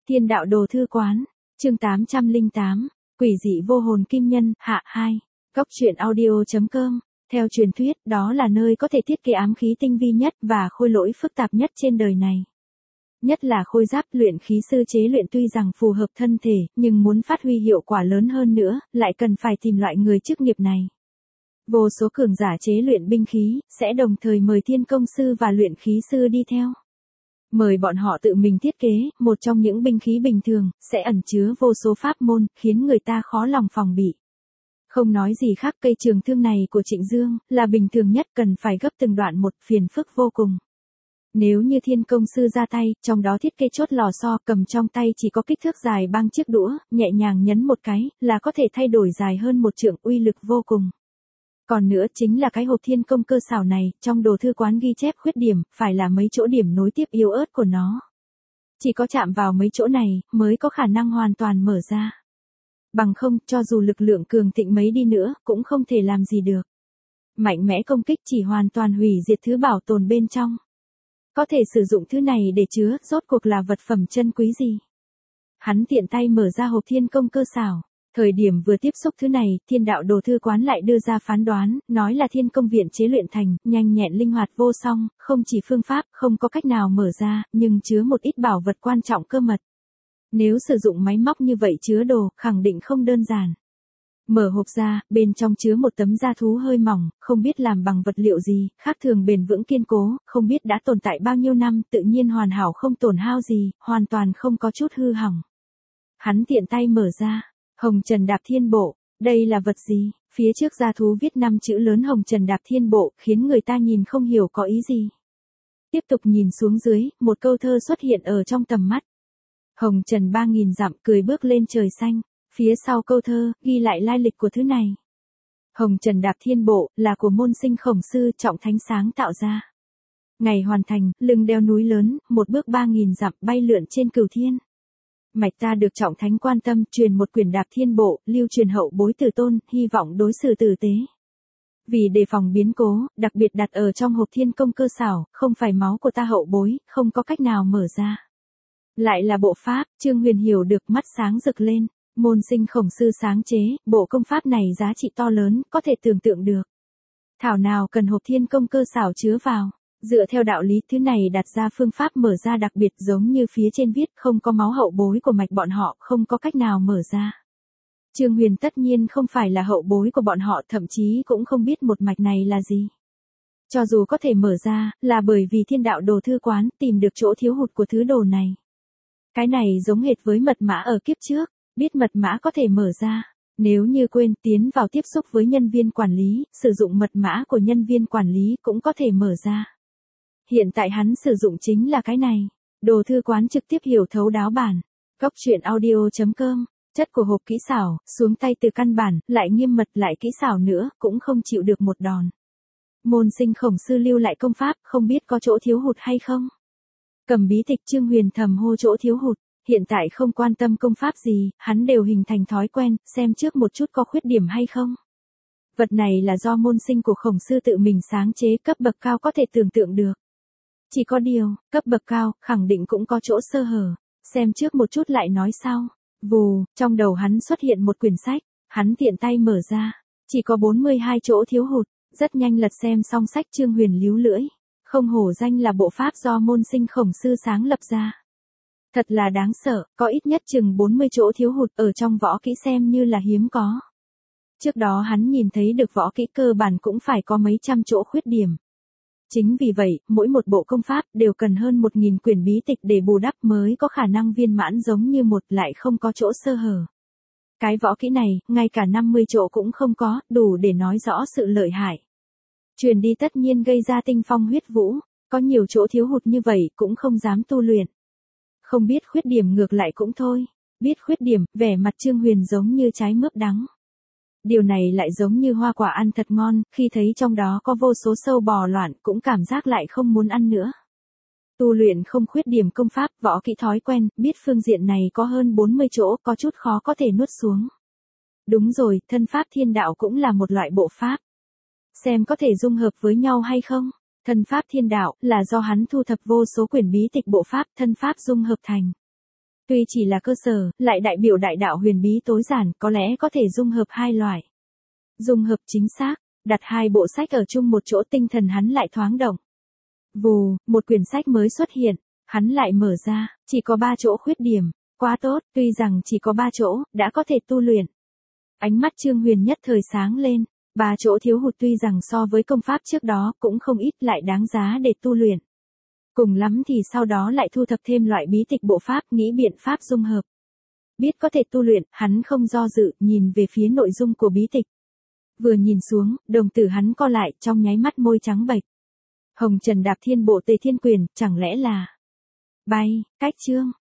Thiên đạo đồ thư quán, chương 808, quỷ dị vô hồn kim nhân, hạ 2, Cốc truyện audio.com. Theo truyền thuyết, đó là nơi có thể thiết kế ám khí tinh vi nhất và khôi lỗi phức tạp nhất trên đời này. Nhất là khôi giáp luyện khí sư chế luyện tuy rằng phù hợp thân thể, nhưng muốn phát huy hiệu quả lớn hơn nữa, lại cần phải tìm loại người chức nghiệp này. Vô số cường giả chế luyện binh khí, sẽ đồng thời mời thiên công sư và luyện khí sư đi theo. Mời bọn họ tự mình thiết kế, một trong những binh khí bình thường, sẽ ẩn chứa vô số pháp môn, khiến người ta khó lòng phòng bị. Không nói gì khác, cây trường thương này của Trịnh Dương, là bình thường nhất, cần phải gấp từng đoạn một, phiền phức vô cùng. Nếu như thiên công sư ra tay, trong đó thiết kế chốt lò xo, cầm trong tay chỉ có kích thước dài bằng chiếc đũa, nhẹ nhàng nhấn một cái, là có thể thay đổi dài hơn một trượng, uy lực vô cùng. Còn nữa chính là cái hộp thiên công cơ xảo này, trong đồ thư quán ghi chép khuyết điểm, phải là mấy chỗ điểm nối tiếp yếu ớt của nó. Chỉ có chạm vào mấy chỗ này, mới có khả năng hoàn toàn mở ra. Bằng không, cho dù lực lượng cường thịnh mấy đi nữa, cũng không thể làm gì được. Mạnh mẽ công kích chỉ hoàn toàn hủy diệt thứ bảo tồn bên trong. Có thể sử dụng thứ này để chứa, rốt cuộc là vật phẩm chân quý gì. Hắn tiện tay mở ra hộp thiên công cơ xảo. Thời điểm vừa tiếp xúc thứ này, thiên đạo đồ thư quán lại đưa ra phán đoán, nói là thiên công viện chế luyện thành, nhanh nhẹn linh hoạt vô song, không chỉ phương pháp, không có cách nào mở ra, nhưng chứa một ít bảo vật quan trọng cơ mật. Nếu sử dụng máy móc như vậy chứa đồ, khẳng định không đơn giản. Mở hộp ra, bên trong chứa một tấm da thú hơi mỏng, không biết làm bằng vật liệu gì, khác thường bền vững kiên cố, không biết đã tồn tại bao nhiêu năm, tự nhiên hoàn hảo không tổn hao gì, hoàn toàn không có chút hư hỏng. Hắn tiện tay mở ra. Hồng Trần Đạp Thiên Bộ, đây là vật gì? Phía trước da thú viết 5 chữ lớn Hồng Trần Đạp Thiên Bộ, khiến người ta nhìn không hiểu có ý gì. Tiếp tục nhìn xuống dưới, một câu thơ xuất hiện ở trong tầm mắt. Hồng Trần 3000 dặm, cười bước lên trời xanh. Phía sau câu thơ, ghi lại lai lịch của thứ này. Hồng Trần Đạp Thiên Bộ, là của môn sinh Khổng Sư Trọng Thánh sáng tạo ra. Ngày hoàn thành, lưng đeo núi lớn, một bước 3000 dặm, bay lượn trên cửu thiên. Mạch ta được Trọng Thánh quan tâm, truyền một quyển Đạp Thiên Bộ, lưu truyền hậu bối tử tôn, hy vọng đối xử tử tế. Vì đề phòng biến cố, đặc biệt đặt ở trong hộp thiên công cơ xảo, không phải máu của ta hậu bối, không có cách nào mở ra. Lại là bộ pháp, Trương Huyền hiểu được, mắt sáng rực lên. Môn sinh Khổng Sư sáng chế, bộ công pháp này giá trị to lớn, có thể tưởng tượng được. Thảo nào cần hộp thiên công cơ xảo chứa vào. Dựa theo đạo lý, thứ này đặt ra phương pháp mở ra đặc biệt, giống như phía trên viết, không có máu hậu bối của mạch bọn họ, không có cách nào mở ra. Trương Huyền tất nhiên không phải là hậu bối của bọn họ, thậm chí cũng không biết một mạch này là gì. Cho dù có thể mở ra, là bởi vì thiên đạo đồ thư quán tìm được chỗ thiếu hụt của thứ đồ này. Cái này giống hệt với mật mã ở kiếp trước, biết mật mã có thể mở ra. Nếu như quên, tiến vào tiếp xúc với nhân viên quản lý, sử dụng mật mã của nhân viên quản lý cũng có thể mở ra. Hiện tại hắn sử dụng chính là cái này. Đồ thư quán trực tiếp hiểu thấu đáo bản. Cốc truyện audio.com. Chất của hộp kỹ xảo, xuống tay từ căn bản, lại nghiêm mật lại kỹ xảo nữa, cũng không chịu được một đòn. Môn sinh Khổng Sư lưu lại công pháp, không biết có chỗ thiếu hụt hay không. Cầm bí tịch, Trương Huyền thầm hô chỗ thiếu hụt. Hiện tại không quan tâm công pháp gì, hắn đều hình thành thói quen, xem trước một chút có khuyết điểm hay không. Vật này là do môn sinh của Khổng Sư tự mình sáng chế, cấp bậc cao có thể tưởng tượng được. Chỉ có điều, cấp bậc cao, khẳng định cũng có chỗ sơ hở. Xem trước một chút lại nói sau. Vù, trong đầu hắn xuất hiện một quyển sách. Hắn tiện tay mở ra. Chỉ có 42 chỗ thiếu hụt. Rất nhanh lật xem xong sách, Trương Huyền líu lưỡi. Không hổ danh là bộ pháp do môn sinh Khổng Sư sáng lập ra. Thật là đáng sợ, có ít nhất chừng 40 chỗ thiếu hụt, ở trong võ kỹ xem như là hiếm có. Trước đó hắn nhìn thấy được võ kỹ cơ bản cũng phải có mấy trăm chỗ khuyết điểm. Chính vì vậy, mỗi một bộ công pháp đều cần hơn 1000 quyển bí tịch để bù đắp mới có khả năng viên mãn, giống như một lại không có chỗ sơ hở. Cái võ kỹ này, ngay cả 50 chỗ cũng không có, đủ để nói rõ sự lợi hại. Truyền đi tất nhiên gây ra tinh phong huyết vũ, có nhiều chỗ thiếu hụt như vậy cũng không dám tu luyện. Không biết khuyết điểm ngược lại cũng thôi, biết khuyết điểm, vẻ mặt Trương Huyền giống như trái mướp đắng. Điều này lại giống như hoa quả ăn thật ngon, khi thấy trong đó có vô số sâu bò loạn cũng cảm giác lại không muốn ăn nữa. Tu luyện không khuyết điểm công pháp, võ kỹ thói quen, biết phương diện này có hơn 40 chỗ, có chút khó có thể nuốt xuống. Đúng rồi, thân pháp thiên đạo cũng là một loại bộ pháp. Xem có thể dung hợp với nhau hay không. Thân pháp thiên đạo là do hắn thu thập vô số quyển bí tịch bộ pháp, thân pháp dung hợp thành. Tuy chỉ là cơ sở, lại đại biểu đại đạo huyền bí tối giản, có lẽ có thể dung hợp hai loại. Dung hợp chính xác, đặt hai bộ sách ở chung một chỗ tinh thần hắn lại thoáng động. Vù, một quyển sách mới xuất hiện, hắn lại mở ra, chỉ có 3 chỗ khuyết điểm, quá tốt, tuy rằng chỉ có 3 chỗ, đã có thể tu luyện. Ánh mắt Trương Huyền nhất thời sáng lên, 3 chỗ thiếu hụt tuy rằng so với công pháp trước đó cũng không ít lại đáng giá để tu luyện. Cùng lắm thì sau đó lại thu thập thêm loại bí tịch bộ pháp nghĩ biện pháp dung hợp. Biết có thể tu luyện, hắn không do dự, nhìn về phía nội dung của bí tịch. Vừa nhìn xuống, đồng tử hắn co lại, trong nháy mắt môi trắng bệch. Hồng Trần Đạp Thiên Bộ Tề Thiên Quyền, chẳng lẽ là bay, cách chương.